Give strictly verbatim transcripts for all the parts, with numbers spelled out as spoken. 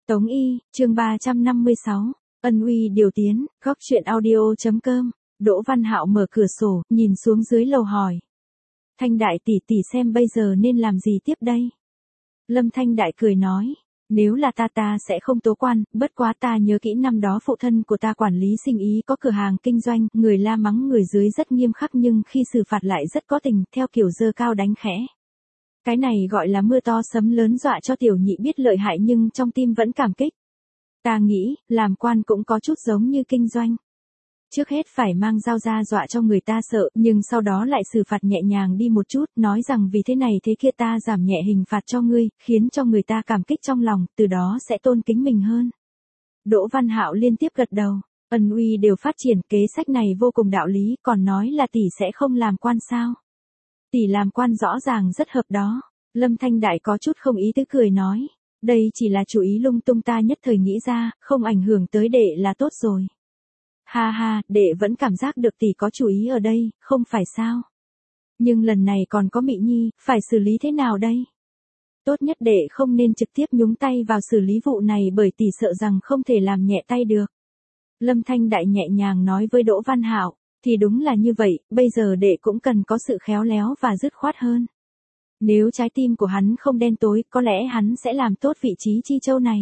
Tống Y, chương ba trăm năm mươi sáu, ân uy điều tiến, góc truyện audio.com, Đỗ Văn Hạo mở cửa sổ, nhìn xuống dưới lầu hỏi. Thanh Đại tỷ tỷ xem bây giờ nên làm gì tiếp đây? Lâm Thanh Đại cười nói, nếu là ta ta sẽ không tố quan, bất quá ta nhớ kỹ năm đó phụ thân của ta quản lý sinh ý có cửa hàng kinh doanh, người la mắng người dưới rất nghiêm khắc nhưng khi xử phạt lại rất có tình, theo kiểu giơ cao đánh khẽ. Cái này gọi là mưa to sấm lớn dọa cho tiểu nhị biết lợi hại nhưng trong tim vẫn cảm kích. Ta nghĩ, làm quan cũng có chút giống như kinh doanh. Trước hết phải mang dao ra dọa cho người ta sợ, nhưng sau đó lại xử phạt nhẹ nhàng đi một chút, nói rằng vì thế này thế kia ta giảm nhẹ hình phạt cho ngươi, khiến cho người ta cảm kích trong lòng, từ đó sẽ tôn kính mình hơn. Đỗ Văn Hạo liên tiếp gật đầu, ân uy đều phát triển, kế sách này vô cùng đạo lý, còn nói là tỷ sẽ không làm quan sao? Tỷ làm quan rõ ràng rất hợp đó. Lâm Thanh Đại có chút không ý tứ cười nói, đây chỉ là chủ ý lung tung ta nhất thời nghĩ ra, không ảnh hưởng tới đệ là tốt rồi. Ha ha, đệ vẫn cảm giác được tỷ có chủ ý ở đây, không phải sao? Nhưng lần này còn có Mị Nhi, phải xử lý thế nào đây? Tốt nhất đệ không nên trực tiếp nhúng tay vào xử lý vụ này bởi tỷ sợ rằng không thể làm nhẹ tay được. Lâm Thanh Đại nhẹ nhàng nói với Đỗ Văn Hạo, thì đúng là như vậy, bây giờ đệ cũng cần có sự khéo léo và dứt khoát hơn. Nếu trái tim của hắn không đen tối, có lẽ hắn sẽ làm tốt vị trí Chi Châu này.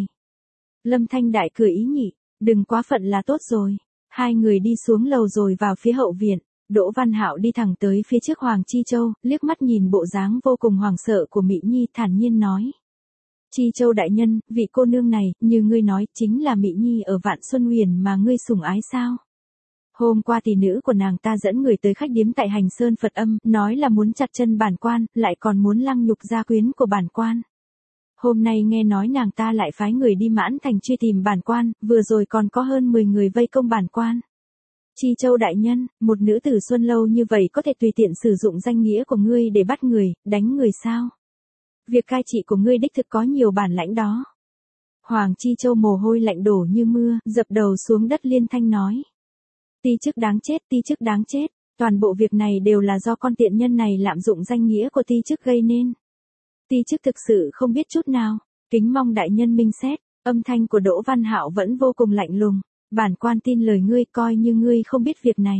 Lâm Thanh Đại cười ý nhị, đừng quá phận là tốt rồi. Hai người đi xuống lầu rồi vào phía hậu viện, Đỗ Văn Hạo đi thẳng tới phía trước Hoàng Chi Châu, liếc mắt nhìn bộ dáng vô cùng hoảng sợ của Mị Nhi thản nhiên nói. Chi Châu đại nhân, vị cô nương này, như ngươi nói, chính là Mị Nhi ở Vạn Xuân Huyền mà ngươi sủng ái sao? Hôm qua tỷ nữ của nàng ta dẫn người tới khách điếm tại Hành Sơn Phật Âm, nói là muốn chặt chân bản quan, lại còn muốn lăng nhục gia quyến của bản quan. Hôm nay nghe nói nàng ta lại phái người đi Mãn Thành truy tìm bản quan, vừa rồi còn có hơn mười người vây công bản quan. Chi Châu đại nhân, một nữ tử Xuân Lâu như vậy có thể tùy tiện sử dụng danh nghĩa của ngươi để bắt người, đánh người sao? Việc cai trị của ngươi đích thực có nhiều bản lãnh đó. Hoàng Chi Châu mồ hôi lạnh đổ như mưa, dập đầu xuống đất liên thanh nói. Ti chức đáng chết, ti chức đáng chết, toàn bộ việc này đều là do con tiện nhân này lạm dụng danh nghĩa của ti chức gây nên. Ti chức thực sự không biết chút nào, kính mong đại nhân minh xét. Âm thanh của Đỗ Văn Hạo vẫn vô cùng lạnh lùng, bản quan tin lời ngươi, coi như ngươi không biết việc này.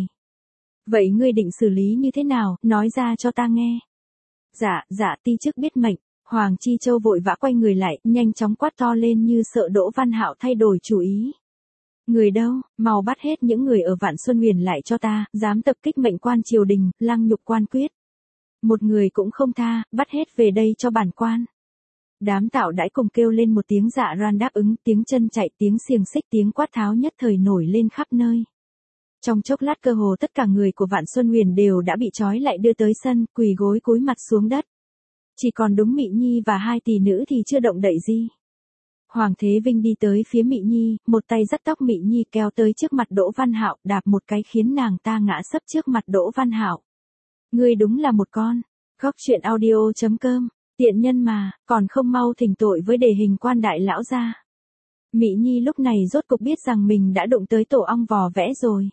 Vậy ngươi định xử lý như thế nào, nói ra cho ta nghe. Dạ, dạ, ti chức biết mệnh. Hoàng Chi Châu vội vã quay người lại, nhanh chóng quát to lên như sợ Đỗ Văn Hạo thay đổi chủ ý. Người đâu, mau bắt hết những người ở Vạn Xuân Huyền lại cho ta, dám tập kích mệnh quan triều đình, lăng nhục quan quyết. Một người cũng không tha, bắt hết về đây cho bản quan. Đám tạo đãi cùng kêu lên một tiếng dạ ran đáp ứng, tiếng chân chạy, tiếng xiềng xích, tiếng quát tháo nhất thời nổi lên khắp nơi. Trong chốc lát cơ hồ tất cả người của Vạn Xuân Huyền đều đã bị trói lại đưa tới sân, quỳ gối cúi mặt xuống đất. Chỉ còn đúng Mị Nhi và hai tỷ nữ thì chưa động đậy gì. Hoàng Thế Vinh đi tới phía Mị Nhi, một tay dắt tóc Mị Nhi kéo tới trước mặt Đỗ Văn Hạo, đạp một cái khiến nàng ta ngã sấp trước mặt Đỗ Văn Hạo. Ngươi đúng là một con. Góc truyện audio.com, tiện nhân mà, còn không mau thỉnh tội với đề hình quan đại lão gia. Mị Nhi lúc này rốt cục biết rằng mình đã đụng tới tổ ong vò vẽ rồi.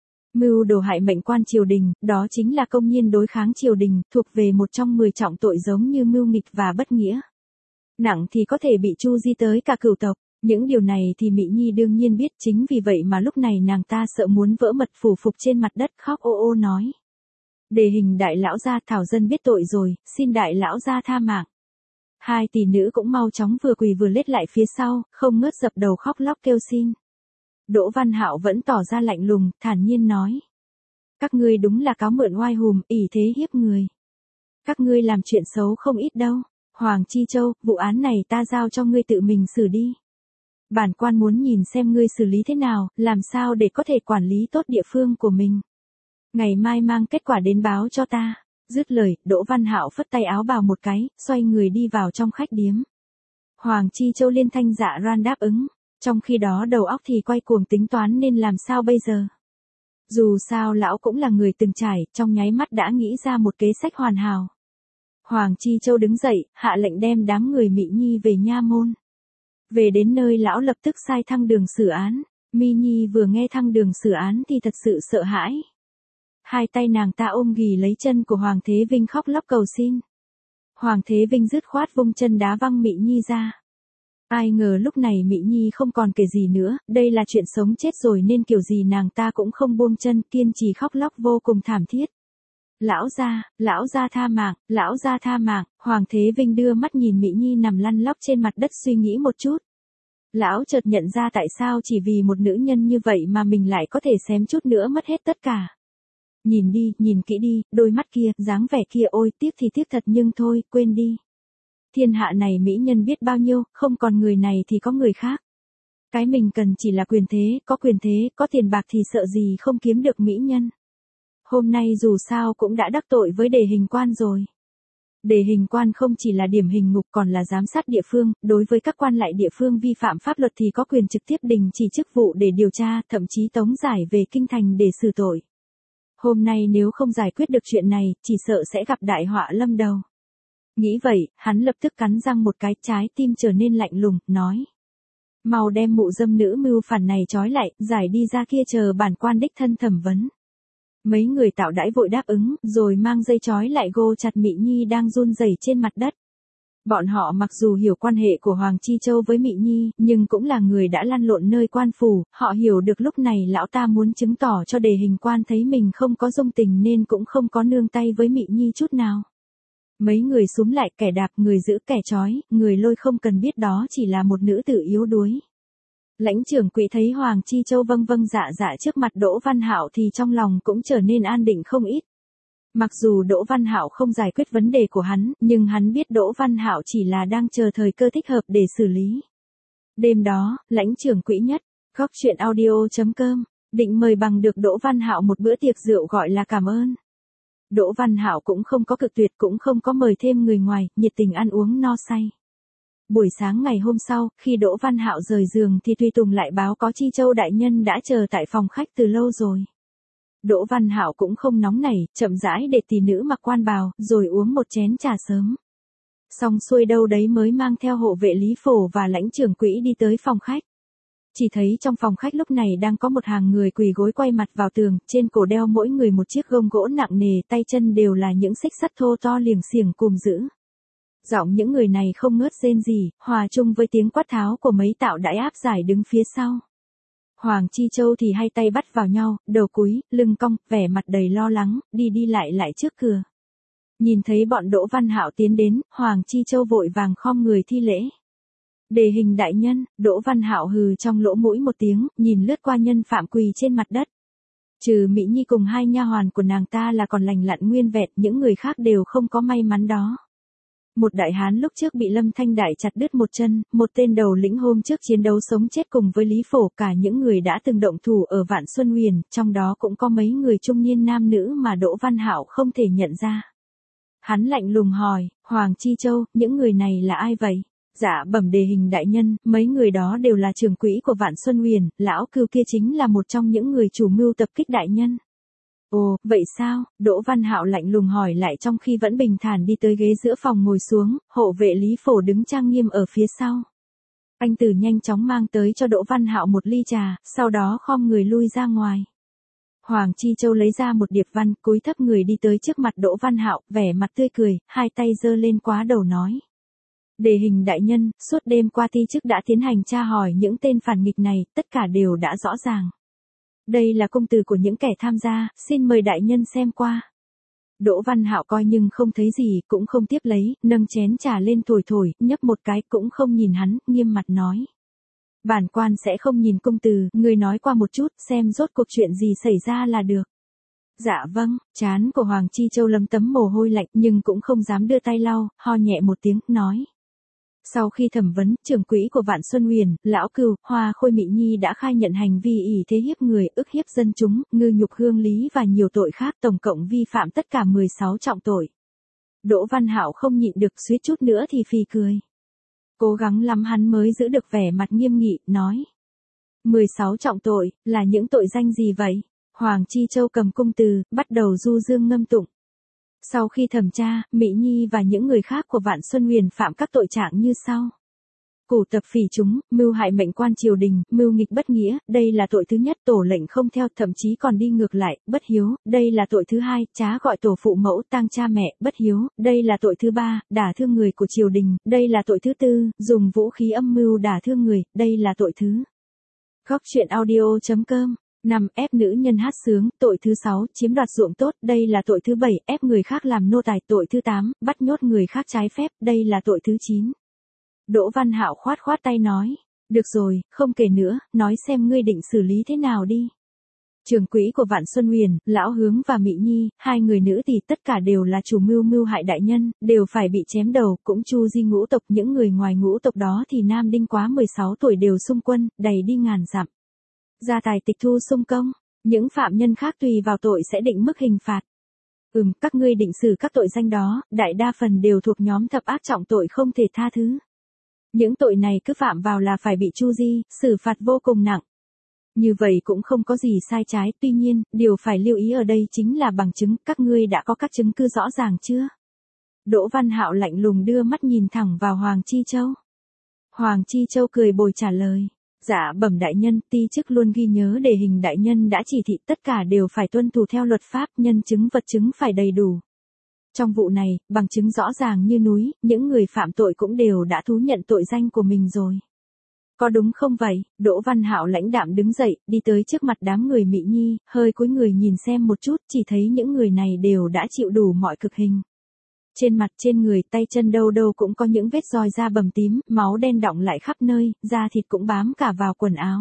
Mưu đồ hại mệnh quan triều đình, đó chính là công nhiên đối kháng triều đình, thuộc về một trong mười trọng tội giống như mưu nghịch và bất nghĩa. Nặng thì có thể bị tru di tới cả cửu tộc, những điều này thì Mị Nhi đương nhiên biết, chính vì vậy mà lúc này nàng ta sợ muốn vỡ mật phủ phục trên mặt đất khóc ô ô nói. Đề hình đại lão gia, thảo dân biết tội rồi, xin đại lão gia tha mạng. Hai tỷ nữ cũng mau chóng vừa quỳ vừa lết lại phía sau, không ngớt dập đầu khóc lóc kêu xin. Đỗ Văn Hạo vẫn tỏ ra lạnh lùng, thản nhiên nói. Các ngươi đúng là cáo mượn oai hùm, ỷ thế hiếp người. Các ngươi làm chuyện xấu không ít đâu. Hoàng Chi Châu, vụ án này ta giao cho ngươi tự mình xử đi. Bản quan muốn nhìn xem ngươi xử lý thế nào, làm sao để có thể quản lý tốt địa phương của mình. Ngày mai mang kết quả đến báo cho ta. Dứt lời, Đỗ Văn Hạo phất tay áo bào một cái, xoay người đi vào trong khách điếm. Hoàng Chi Châu liên thanh dạ ran đáp ứng, trong khi đó đầu óc thì quay cuồng tính toán nên làm sao bây giờ. Dù sao lão cũng là người từng trải, trong nháy mắt đã nghĩ ra một kế sách hoàn hảo. Hoàng Chi Châu đứng dậy, hạ lệnh đem đám người Mị Nhi về nha môn. Về đến nơi lão lập tức sai thăng đường xử án. Mị Nhi vừa nghe thăng đường xử án thì thật sự sợ hãi. Hai tay nàng ta ôm ghì lấy chân của Hoàng Thế Vinh khóc lóc cầu xin. Hoàng Thế Vinh dứt khoát vung chân đá văng Mị Nhi ra. Ai ngờ lúc này Mỹ Nhi không còn kể gì nữa, đây là chuyện sống chết rồi nên kiểu gì nàng ta cũng không buông chân, kiên trì khóc lóc vô cùng thảm thiết. Lão gia, lão gia tha mạng, lão gia tha mạng. Hoàng Thế Vinh đưa mắt nhìn Mỹ Nhi nằm lăn lóc trên mặt đất suy nghĩ một chút. Lão chợt nhận ra tại sao chỉ vì một nữ nhân như vậy mà mình lại có thể xém chút nữa mất hết tất cả. Nhìn đi, nhìn kỹ đi, đôi mắt kia, dáng vẻ kia, ôi tiếc thì tiếc thật nhưng thôi, quên đi. Thiên hạ này mỹ nhân biết bao nhiêu, không còn người này thì có người khác. Cái mình cần chỉ là quyền thế, có quyền thế, có tiền bạc thì sợ gì không kiếm được mỹ nhân. Hôm nay dù sao cũng đã đắc tội với đề hình quan rồi. Đề hình quan không chỉ là điểm hình ngục còn là giám sát địa phương, đối với các quan lại địa phương vi phạm pháp luật thì có quyền trực tiếp đình chỉ chức vụ để điều tra, thậm chí tống giải về kinh thành để xử tội. Hôm nay nếu không giải quyết được chuyện này, chỉ sợ sẽ gặp đại họa lâm đầu. Nghĩ vậy, hắn lập tức cắn răng một cái, trái tim trở nên lạnh lùng, nói. Mau đem mụ dâm nữ mưu phản này trói lại, giải đi ra kia chờ bản quan đích thân thẩm vấn. Mấy người tạo đãi vội đáp ứng, rồi mang dây trói lại gô chặt Mỹ Nhi đang run rẩy trên mặt đất. Bọn họ mặc dù hiểu quan hệ của Hoàng Chi Châu với Mỹ Nhi, nhưng cũng là người đã lăn lộn nơi quan phủ, họ hiểu được lúc này lão ta muốn chứng tỏ cho đề hình quan thấy mình không có dung tình nên cũng không có nương tay với Mỹ Nhi chút nào. Mấy người xúm lại, kẻ đạp, người giữ, kẻ trói, người lôi không cần biết đó chỉ là một nữ tử yếu đuối. Lãnh trưởng quỹ thấy Hoàng Chi Châu vâng vâng dạ dạ trước mặt Đỗ Văn Hạo thì trong lòng cũng trở nên an định không ít. Mặc dù Đỗ Văn Hạo không giải quyết vấn đề của hắn, nhưng hắn biết Đỗ Văn Hạo chỉ là đang chờ thời cơ thích hợp để xử lý. Đêm đó, lãnh trưởng quỹ nhất, góc truyện audio chấm com, định mời bằng được Đỗ Văn Hạo một bữa tiệc rượu gọi là cảm ơn. Đỗ Văn Hạo cũng không có cực tuyệt, cũng không có mời thêm người ngoài, nhiệt tình ăn uống no say. Buổi sáng ngày hôm sau, khi Đỗ Văn Hạo rời giường thì Tùy Tùng lại báo có Chi Châu đại nhân đã chờ tại phòng khách từ lâu rồi. Đỗ Văn Hạo cũng không nóng nảy, chậm rãi để tỷ nữ mặc quan bào, rồi uống một chén trà sớm. Xong xuôi đâu đấy mới mang theo hộ vệ Lý Phổ và lãnh trưởng quỹ đi tới phòng khách. Chỉ thấy trong phòng khách lúc này đang có một hàng người quỳ gối quay mặt vào tường, trên cổ đeo mỗi người một chiếc gông gỗ nặng nề, tay chân đều là những xích sắt thô to liềng xiềng cùm giữ. Giọng những người này không ngớt rên rỉ, hòa chung với tiếng quát tháo của mấy tạo đãi áp giải đứng phía sau. Hoàng Chi Châu thì hai tay bắt vào nhau, đầu cúi, lưng cong, vẻ mặt đầy lo lắng, đi đi lại lại trước cửa. Nhìn thấy bọn Đỗ Văn Hạo tiến đến, Hoàng Chi Châu vội vàng khom người thi lễ. Đề hình đại nhân, Đỗ Văn Hạo hừ trong lỗ mũi một tiếng, nhìn lướt qua nhân phạm quỳ trên mặt đất. Trừ Mỹ Nhi cùng hai nha hoàn của nàng ta là còn lành lặn nguyên vẹn, những người khác đều không có may mắn đó. Một đại hán lúc trước bị Lâm Thanh Đại chặt đứt một chân, một tên đầu lĩnh hôm trước chiến đấu sống chết cùng với Lý Phổ, cả những người đã từng động thủ ở Vạn Xuân Huyền, trong đó cũng có mấy người trung niên nam nữ mà Đỗ Văn Hạo không thể nhận ra. Hắn lạnh lùng hỏi, Hoàng Chi Châu, những người này là ai vậy? Dạ bẩm đề hình đại nhân, mấy người đó đều là trưởng quỹ của Vạn Xuân Huyền, lão cừu kia chính là một trong những người chủ mưu tập kích đại nhân. Ồ, vậy sao? Đỗ Văn Hạo lạnh lùng hỏi lại trong khi vẫn bình thản đi tới ghế giữa phòng ngồi xuống, hộ vệ Lý Phổ đứng trang nghiêm ở phía sau. Anh Tử nhanh chóng mang tới cho Đỗ Văn Hạo một ly trà, sau đó khom người lui ra ngoài. Hoàng Chi Châu lấy ra một điệp văn, cúi thấp người đi tới trước mặt Đỗ Văn Hạo, vẻ mặt tươi cười, hai tay giơ lên quá đầu nói. Đề hình đại nhân, suốt đêm qua ti chức đã tiến hành tra hỏi những tên phản nghịch này, tất cả đều đã rõ ràng. Đây là công từ của những kẻ tham gia, xin mời đại nhân xem qua. Đỗ Văn Hạo coi nhưng không thấy gì, cũng không tiếp lấy, nâng chén trà lên thổi thổi, nhấp một cái, cũng không nhìn hắn, nghiêm mặt nói. Bản quan sẽ không nhìn công từ, người nói qua một chút, xem rốt cuộc chuyện gì xảy ra là được. Dạ vâng, trán của Hoàng Chi Châu lấm tấm mồ hôi lạnh nhưng cũng không dám đưa tay lau, ho nhẹ một tiếng, nói. Sau khi thẩm vấn, trưởng quỹ của Vạn Xuân Huyền, lão cừu, Hoa Khôi Mỹ Nhi đã khai nhận hành vi ỷ thế hiếp người, ức hiếp dân chúng, ngư nhục hương lý và nhiều tội khác, tổng cộng vi phạm tất cả mười sáu trọng tội. Đỗ Văn Hạo không nhịn được, suýt chút nữa thì phì cười. Cố gắng lắm hắn mới giữ được vẻ mặt nghiêm nghị, nói. mười sáu trọng tội, là những tội danh gì vậy? Hoàng Chi Châu cầm cung từ, bắt đầu du dương ngâm tụng. Sau khi thẩm tra, Mỹ Nhi và những người khác của Vạn Xuân Huyền phạm các tội trạng như sau. củ tập phỉ chúng, mưu hại mệnh quan triều đình, mưu nghịch bất nghĩa, đây là tội thứ nhất, tổ lệnh không theo, thậm chí còn đi ngược lại, bất hiếu, đây là tội thứ hai, trá gọi tổ phụ mẫu, tang cha mẹ, bất hiếu, đây là tội thứ ba, đả thương người của triều đình, đây là tội thứ tư, dùng vũ khí âm mưu đả thương người, đây là tội thứ. Góc truyện audio chấm com. năm. Ép nữ nhân hát sướng, tội thứ sáu, chiếm đoạt ruộng tốt, đây là tội thứ bảy, ép người khác làm nô tài, tội thứ tám, bắt nhốt người khác trái phép, đây là tội thứ chín. Đỗ Văn Hạo khoát khoát tay nói, được rồi, không kể nữa, nói xem ngươi định xử lý thế nào đi. Trưởng quỹ của Vạn Xuân Huyền, Lão Hướng và Mị Nhi, hai người nữ thì tất cả đều là chủ mưu mưu hại đại nhân, đều phải bị chém đầu, cũng Chu Di ngũ tộc, những người ngoài ngũ tộc đó thì Nam Đinh quá mười sáu tuổi đều xung quân, đầy đi ngàn dặm. Gia tài tịch thu xung công, những phạm nhân khác tùy vào tội sẽ định mức hình phạt. Ừm, các ngươi định xử các tội danh đó, đại đa phần đều thuộc nhóm thập ác trọng tội không thể tha thứ. Những tội này cứ phạm vào là phải bị Chu Di xử phạt vô cùng nặng. Như vậy cũng không có gì sai trái, tuy nhiên, điều phải lưu ý ở đây chính là bằng chứng, các ngươi đã có các chứng cứ rõ ràng chưa? Đỗ Văn Hạo lạnh lùng đưa mắt nhìn thẳng vào Hoàng Chi Châu. Hoàng Chi Châu cười bồi trả lời. Dạ bẩm đại nhân, ti chức luôn ghi nhớ đề hình đại nhân đã chỉ thị tất cả đều phải tuân thủ theo luật pháp, nhân chứng vật chứng phải đầy đủ. Trong vụ này, bằng chứng rõ ràng như núi, những người phạm tội cũng đều đã thú nhận tội danh của mình rồi. Có đúng không vậy? Đỗ Văn Hạo lãnh đạm đứng dậy, đi tới trước mặt đám người Mị Nhi, hơi cúi người nhìn xem một chút, chỉ thấy những người này đều đã chịu đủ mọi cực hình. Trên mặt, trên người, tay chân đâu đâu cũng có những vết roi da bầm tím, máu đen đọng lại khắp nơi, da thịt cũng bám cả vào quần áo.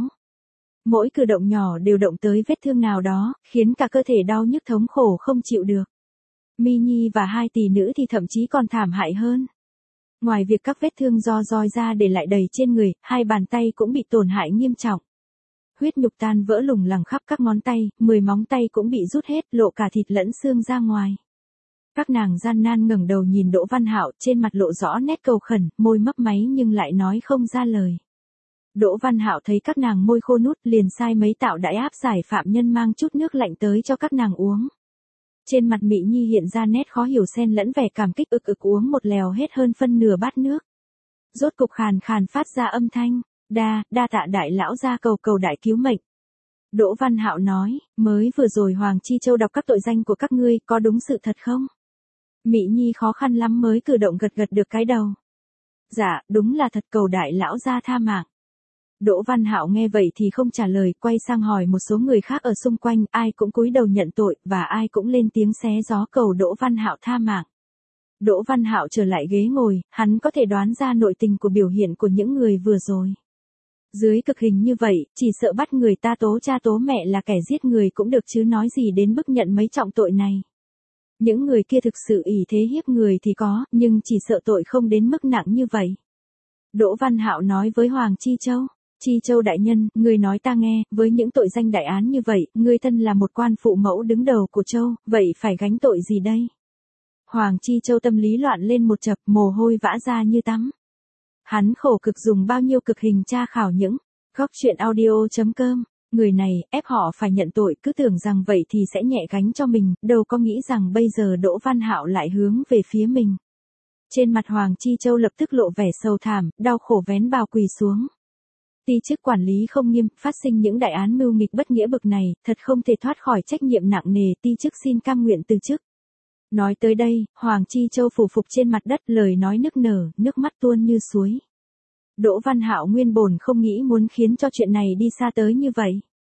Mỗi cử động nhỏ đều động tới vết thương nào đó, khiến cả cơ thể đau nhức thống khổ không chịu được. Mi Nhi và hai tỷ nữ thì thậm chí còn thảm hại hơn. Ngoài việc các vết thương do roi da để lại đầy trên người, hai bàn tay cũng bị tổn hại nghiêm trọng. Huyết nhục tan vỡ lủng lẳng khắp các ngón tay, mười móng tay cũng bị rút hết, lộ cả thịt lẫn xương ra ngoài. Các nàng gian nan ngẩng đầu nhìn Đỗ Văn Hạo, trên mặt lộ rõ nét cầu khẩn, môi mấp máy nhưng lại nói không ra lời. Đỗ Văn Hạo thấy các nàng môi khô nút, liền sai mấy tạo đại áp giải phạm nhân mang chút nước lạnh tới cho các nàng uống. Trên mặt Mị Nhi hiện ra nét khó hiểu xen lẫn vẻ cảm kích, ực ực uống một lèo hết hơn phân nửa bát nước. Rốt cục khàn khàn phát ra âm thanh, đa, đa tạ đại lão gia cầu cầu đại cứu mệnh. Đỗ Văn Hạo nói, mới vừa rồi Hoàng Chi Châu đọc các tội danh của các ngươi, có đúng sự thật không? Mị Nhi khó khăn lắm mới cử động gật gật được cái đầu. Dạ, đúng là thật, cầu đại lão gia tha mạng. Đỗ Văn Hạo nghe vậy thì không trả lời, quay sang hỏi một số người khác ở xung quanh, ai cũng cúi đầu nhận tội, và ai cũng lên tiếng xé gió cầu Đỗ Văn Hạo tha mạng. Đỗ Văn Hạo trở lại ghế ngồi, hắn có thể đoán ra nội tình của biểu hiện của những người vừa rồi. Dưới cực hình như vậy, chỉ sợ bắt người ta tố cha tố mẹ là kẻ giết người cũng được chứ nói gì đến bức nhận mấy trọng tội này. Những người kia thực sự ỷ thế hiếp người thì có, nhưng chỉ sợ tội không đến mức nặng như vậy. Đỗ Văn Hạo nói với Hoàng Chi Châu. Chi Châu đại nhân, người nói ta nghe, với những tội danh đại án như vậy, ngươi thân là một quan phụ mẫu đứng đầu của Châu, vậy phải gánh tội gì đây? Hoàng Chi Châu tâm lý loạn lên một chập, mồ hôi vã ra như tắm. Hắn khổ cực dùng bao nhiêu cực hình tra khảo những góc truyện audio chấm com. Người này, ép họ phải nhận tội, cứ tưởng rằng vậy thì sẽ nhẹ gánh cho mình, đâu có nghĩ rằng bây giờ Đỗ Văn Hạo lại hướng về phía mình. Trên mặt Hoàng Chi Châu lập tức lộ vẻ sầu thảm, đau khổ vén bào quỳ xuống. Ti chức quản lý không nghiêm, phát sinh những đại án mưu nghịch bất nghĩa bực này, thật không thể thoát khỏi trách nhiệm nặng nề, ti chức xin cam nguyện từ chức. Nói tới đây, Hoàng Chi Châu phủ phục trên mặt đất, lời nói nức nở, nước mắt tuôn như suối. Đỗ Văn Hạo nguyên bổn không nghĩ muốn khiến cho chuyện này đi xa tới như vậy.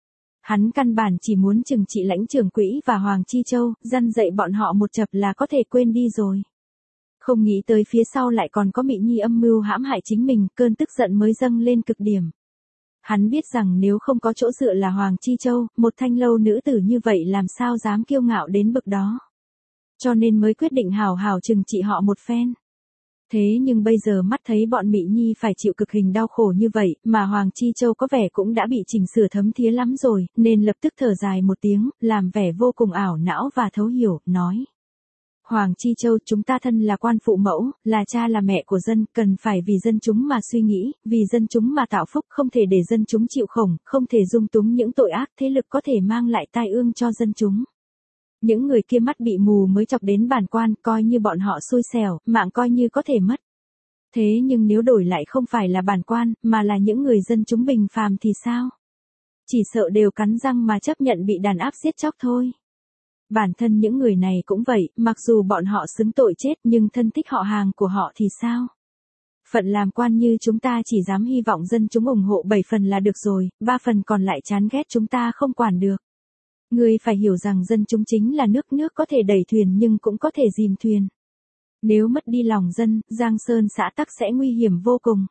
Hắn căn bản chỉ muốn trừng trị lãnh trưởng quỹ và Hoàng Chi Châu, răn dạy bọn họ một chập là có thể quên đi rồi. Không nghĩ tới phía sau lại còn có Mị Nhi âm mưu hãm hại chính mình, cơn tức giận mới dâng lên cực điểm. Hắn biết rằng nếu không có chỗ dựa là Hoàng Chi Châu, một thanh lâu nữ tử như vậy làm sao dám kiêu ngạo đến bậc đó. Cho nên mới quyết định hào hào trừng trị họ một phen. Thế nhưng bây giờ mắt thấy bọn Mị Nhi phải chịu cực hình đau khổ như vậy, mà Hoàng Chi Châu có vẻ cũng đã bị chỉnh sửa thấm thía lắm rồi, nên lập tức thở dài một tiếng, làm vẻ vô cùng ảo não và thấu hiểu, nói. Hoàng Chi Châu, chúng ta thân là quan phụ mẫu, là cha là mẹ của dân, cần phải vì dân chúng mà suy nghĩ, vì dân chúng mà tạo phúc, không thể để dân chúng chịu khổ, không thể dung túng những tội ác thế lực có thể mang lại tai ương cho dân chúng. Những người kia mắt bị mù mới chọc đến bản quan, coi như bọn họ xui xẻo, mạng coi như có thể mất. Thế nhưng nếu đổi lại không phải là bản quan, mà là những người dân chúng bình phàm thì sao? Chỉ sợ đều cắn răng mà chấp nhận bị đàn áp giết chóc thôi. Bản thân những người này cũng vậy, mặc dù bọn họ xứng tội chết nhưng thân thích họ hàng của họ thì sao? Phận làm quan như chúng ta chỉ dám hy vọng dân chúng ủng hộ bảy phần là được rồi, ba phần còn lại chán ghét chúng ta không quản được. Ngươi phải hiểu rằng dân chúng chính là nước, nước có thể đẩy thuyền nhưng cũng có thể dìm thuyền. Nếu mất đi lòng dân, Giang Sơn xã tắc sẽ nguy hiểm vô cùng.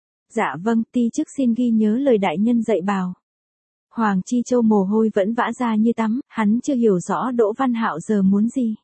Dạ vâng, ti chức xin ghi nhớ lời đại nhân dạy bảo. Hoàng Chi Châu mồ hôi vẫn vã ra như tắm, hắn chưa hiểu rõ Đỗ Văn Hạo giờ muốn gì.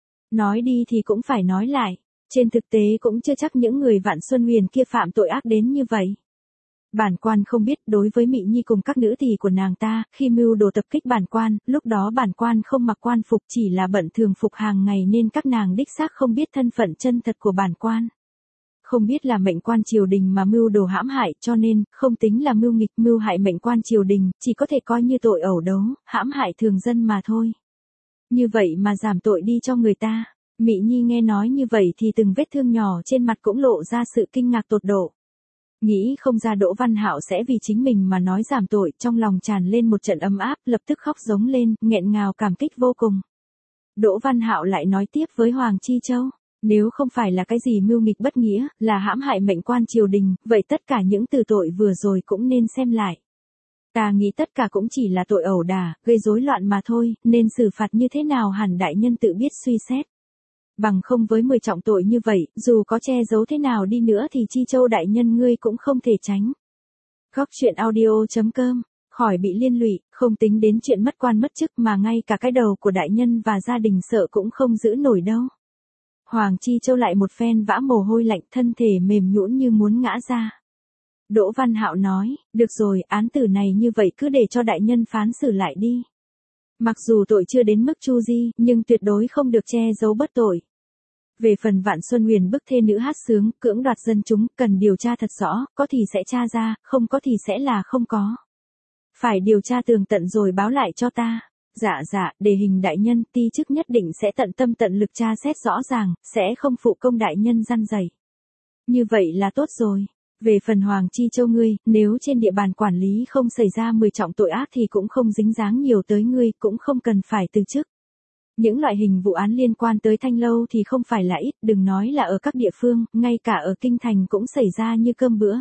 Nói đi thì cũng phải nói lại, trên thực tế cũng chưa chắc những người Vạn Xuân Huyền kia phạm tội ác đến như vậy. Bản quan không biết, đối với Mị Nhi cùng các nữ tỳ của nàng ta, khi mưu đồ tập kích bản quan, lúc đó bản quan không mặc quan phục, chỉ là bận thường phục hàng ngày nên các nàng đích xác không biết thân phận chân thật của bản quan. Không biết là mệnh quan triều đình mà mưu đồ hãm hại, cho nên, không tính là mưu nghịch mưu hại mệnh quan triều đình, chỉ có thể coi như tội ẩu đấu, hãm hại thường dân mà thôi. Như vậy mà giảm tội đi cho người ta. Mị Nhi nghe nói như vậy thì từng vết thương nhỏ trên mặt cũng lộ ra sự kinh ngạc tột độ. Nghĩ không ra Đỗ Văn Hạo sẽ vì chính mình mà nói giảm tội, trong lòng tràn lên một trận ấm áp, lập tức khóc giống lên, nghẹn ngào cảm kích vô cùng. Đỗ Văn Hạo lại nói tiếp với Hoàng Chi Châu, nếu không phải là cái gì mưu nghịch bất nghĩa, là hãm hại mệnh quan triều đình, vậy tất cả những từ tội vừa rồi cũng nên xem lại. Ta nghĩ tất cả cũng chỉ là tội ẩu đả, gây rối loạn mà thôi, nên xử phạt như thế nào hẳn đại nhân tự biết suy xét. Bằng không với mười trọng tội như vậy, dù có che giấu thế nào đi nữa thì Chi Châu đại nhân ngươi cũng không thể tránh. Góc truyện audio chấm com, khỏi bị liên lụy, không tính đến chuyện mất quan mất chức mà ngay cả cái đầu của đại nhân và gia đình sợ cũng không giữ nổi đâu. Hoàng Chi Châu lại một phen vã mồ hôi lạnh, thân thể mềm nhũn như muốn ngã ra. Đỗ Văn Hạo nói, được rồi, án tử này như vậy cứ để cho đại nhân phán xử lại đi. Mặc dù tội chưa đến mức chu di, nhưng tuyệt đối không được che giấu bất tội. Về phần Vạn Xuân Huyền bức thê nữ hát sướng, cưỡng đoạt dân chúng, cần điều tra thật rõ, có thì sẽ tra ra, không có thì sẽ là không có. Phải điều tra tường tận rồi báo lại cho ta. Dạ dạ, đề hình đại nhân, ti chức nhất định sẽ tận tâm tận lực tra xét rõ ràng, sẽ không phụ công đại nhân răn dày. Như vậy là tốt rồi. Về phần Hoàng Chi Châu ngươi, nếu trên địa bàn quản lý không xảy ra mười trọng tội ác thì cũng không dính dáng nhiều tới ngươi, cũng không cần phải từ chức. Những loại hình vụ án liên quan tới Thanh Lâu thì không phải là ít, đừng nói là ở các địa phương, ngay cả ở Kinh Thành cũng xảy ra như cơm bữa.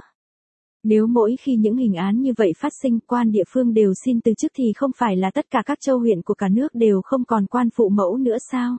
Nếu mỗi khi những hình án như vậy phát sinh, quan địa phương đều xin từ chức thì không phải là tất cả các châu huyện của cả nước đều không còn quan phụ mẫu nữa sao?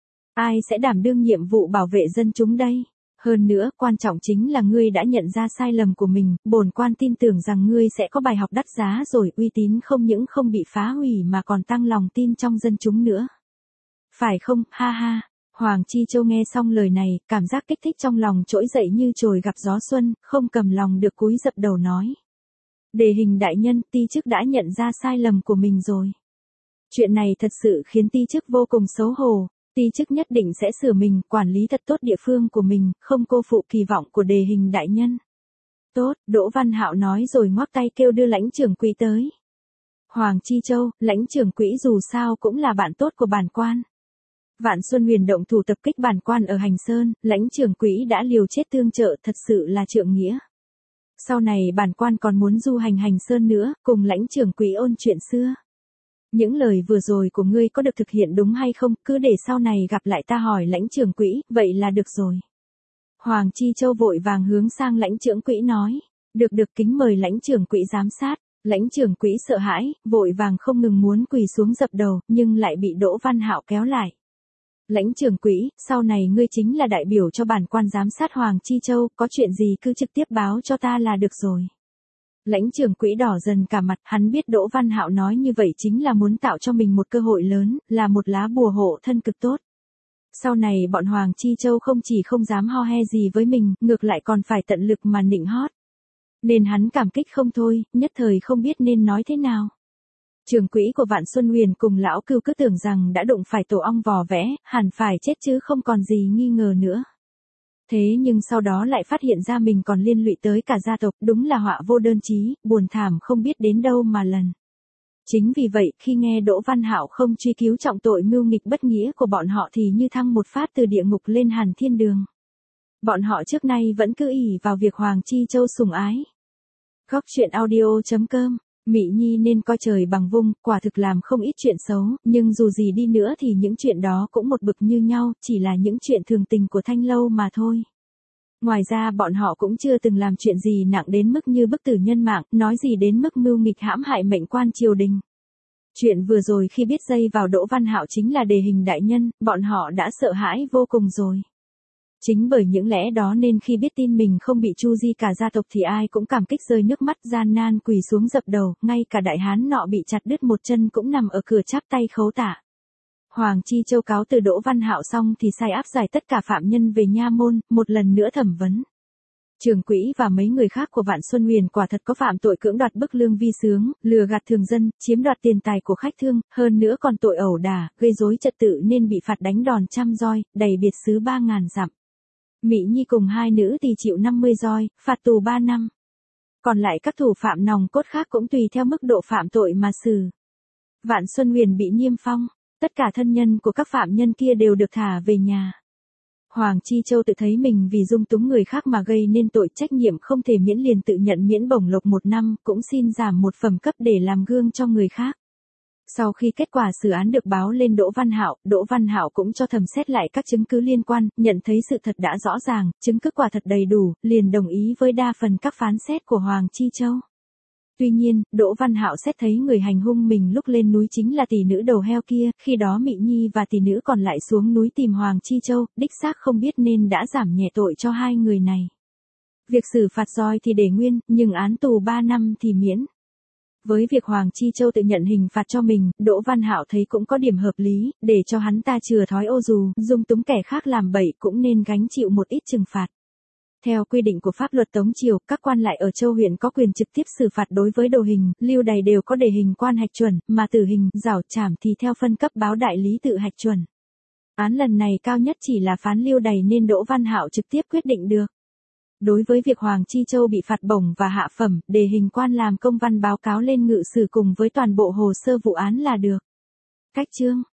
Ai sẽ đảm đương nhiệm vụ bảo vệ dân chúng đây? Hơn nữa, quan trọng chính là ngươi đã nhận ra sai lầm của mình, bổn quan tin tưởng rằng ngươi sẽ có bài học đắt giá rồi, uy tín không những không bị phá hủy mà còn tăng lòng tin trong dân chúng nữa. Phải không, ha ha. Hoàng Chi Châu nghe xong lời này, cảm giác kích thích trong lòng trỗi dậy như chồi gặp gió xuân, không cầm lòng được cúi dập đầu nói. Đề hình đại nhân, ti chức đã nhận ra sai lầm của mình rồi. Chuyện này thật sự khiến ti chức vô cùng xấu hổ, ti chức nhất định sẽ sửa mình, quản lý thật tốt địa phương của mình, không cô phụ kỳ vọng của đề hình đại nhân. Tốt, Đỗ Văn Hạo nói rồi ngoắc tay kêu đưa lãnh trưởng quỹ tới. Hoàng Chi Châu, lãnh trưởng quỹ dù sao cũng là bạn tốt của bản quan. Vạn Xuân Huyền động thủ tập kích bản quan ở Hành Sơn, lãnh trưởng quỹ đã liều chết tương trợ, thật sự là trượng nghĩa. Sau này bản quan còn muốn du hành Hành Sơn nữa, cùng lãnh trưởng quỹ ôn chuyện xưa. Những lời vừa rồi của ngươi có được thực hiện đúng hay không, cứ để sau này gặp lại ta hỏi lãnh trưởng quỹ, vậy là được rồi. Hoàng Chi Châu vội vàng hướng sang lãnh trưởng quỹ nói, được được kính mời lãnh trưởng quỹ giám sát. Lãnh trưởng quỹ sợ hãi, vội vàng không ngừng muốn quỳ xuống dập đầu, nhưng lại bị Đỗ Văn Hạo kéo lại. Lãnh trưởng quỹ, sau này ngươi chính là đại biểu cho bản quan giám sát Hoàng Chi Châu, có chuyện gì cứ trực tiếp báo cho ta là được rồi. Lãnh trưởng quỹ đỏ dần cả mặt, hắn biết Đỗ Văn Hạo nói như vậy chính là muốn tạo cho mình một cơ hội lớn, là một lá bùa hộ thân cực tốt. Sau này bọn Hoàng Chi Châu không chỉ không dám ho he gì với mình, ngược lại còn phải tận lực mà nịnh hót. Nên hắn cảm kích không thôi, nhất thời không biết nên nói thế nào. Trưởng quỹ của Vạn Xuân Huyền cùng lão Cưu cứ tưởng rằng đã đụng phải tổ ong vò vẽ, hẳn phải chết chứ không còn gì nghi ngờ nữa. Thế nhưng sau đó lại phát hiện ra mình còn liên lụy tới cả gia tộc, đúng là họa vô đơn chí, buồn thảm không biết đến đâu mà lần. Chính vì vậy, khi nghe Đỗ Văn Hạo không truy cứu trọng tội mưu nghịch bất nghĩa của bọn họ thì như thăng một phát từ địa ngục lên hàn thiên đường. Bọn họ trước nay vẫn cứ ỷ vào việc Hoàng Chi Châu sủng ái. Góc truyện audio.com, Mị Nhi nên coi trời bằng vung, quả thực làm không ít chuyện xấu, nhưng dù gì đi nữa thì những chuyện đó cũng một bực như nhau, chỉ là những chuyện thường tình của Thanh Lâu mà thôi. Ngoài ra bọn họ cũng chưa từng làm chuyện gì nặng đến mức như bức tử nhân mạng, nói gì đến mức mưu nghịch hãm hại mệnh quan triều đình. Chuyện vừa rồi khi biết dây vào Đỗ Văn Hạo chính là đề hình đại nhân, bọn họ đã sợ hãi vô cùng rồi. Chính bởi những lẽ đó nên khi biết tin mình không bị tru di cả gia tộc thì ai cũng cảm kích rơi nước mắt, gian nan quỳ xuống dập đầu, ngay cả đại hán nọ bị chặt đứt một chân cũng nằm ở cửa chắp tay khấu tạ. Hoàng Chi Châu cáo từ Đỗ Văn Hạo xong thì sai áp giải tất cả phạm nhân về nha môn, một lần nữa thẩm vấn. Trường Quỹ và mấy người khác của Vạn Xuân Huyền quả thật có phạm tội cưỡng đoạt bức lương vi sướng, lừa gạt thường dân, chiếm đoạt tiền tài của khách thương, hơn nữa còn tội ẩu đả, gây rối trật tự nên bị phạt đánh đòn trăm roi, đầy biệt xứ ba ngàn dặm. Mị Nhi cùng hai nữ thì chịu năm mươi roi, phạt tù ba năm. Còn lại các thủ phạm nòng cốt khác cũng tùy theo mức độ phạm tội mà xử. Vạn Xuân Huyền bị niêm phong, tất cả thân nhân của các phạm nhân kia đều được thả về nhà. Hoàng Chi Châu tự thấy mình vì dung túng người khác mà gây nên tội, trách nhiệm không thể miễn, liền tự nhận miễn bổng lộc một năm, cũng xin giảm một phẩm cấp để làm gương cho người khác. Sau khi kết quả xử án được báo lên Đỗ Văn Hạo, Đỗ Văn Hạo cũng cho thẩm xét lại các chứng cứ liên quan, nhận thấy sự thật đã rõ ràng, chứng cứ quả thật đầy đủ, liền đồng ý với đa phần các phán xét của Hoàng Chi Châu. Tuy nhiên, Đỗ Văn Hạo xét thấy người hành hung mình lúc lên núi chính là tỷ nữ đầu heo kia, khi đó Mị Nhi và tỷ nữ còn lại xuống núi tìm Hoàng Chi Châu, đích xác không biết nên đã giảm nhẹ tội cho hai người này. Việc xử phạt roi thì để nguyên, nhưng án tù ba năm thì miễn. Với việc Hoàng Chi Châu tự nhận hình phạt cho mình, Đỗ Văn Hạo thấy cũng có điểm hợp lý, để cho hắn ta chừa thói ô dù, dung túng kẻ khác làm bậy cũng nên gánh chịu một ít trừng phạt. Theo quy định của pháp luật Tống Triều, các quan lại ở châu huyện có quyền trực tiếp xử phạt đối với đồ hình, lưu đày đều có đề hình quan hạch chuẩn, mà tử hình, giảo trảm thì theo phân cấp báo đại lý tự hạch chuẩn. Án lần này cao nhất chỉ là phán lưu đày nên Đỗ Văn Hạo trực tiếp quyết định được. Đối với việc Hoàng Chi Châu bị phạt bổng và hạ phẩm, đề hình quan làm công văn báo cáo lên ngự sử cùng với toàn bộ hồ sơ vụ án là được. Cách chương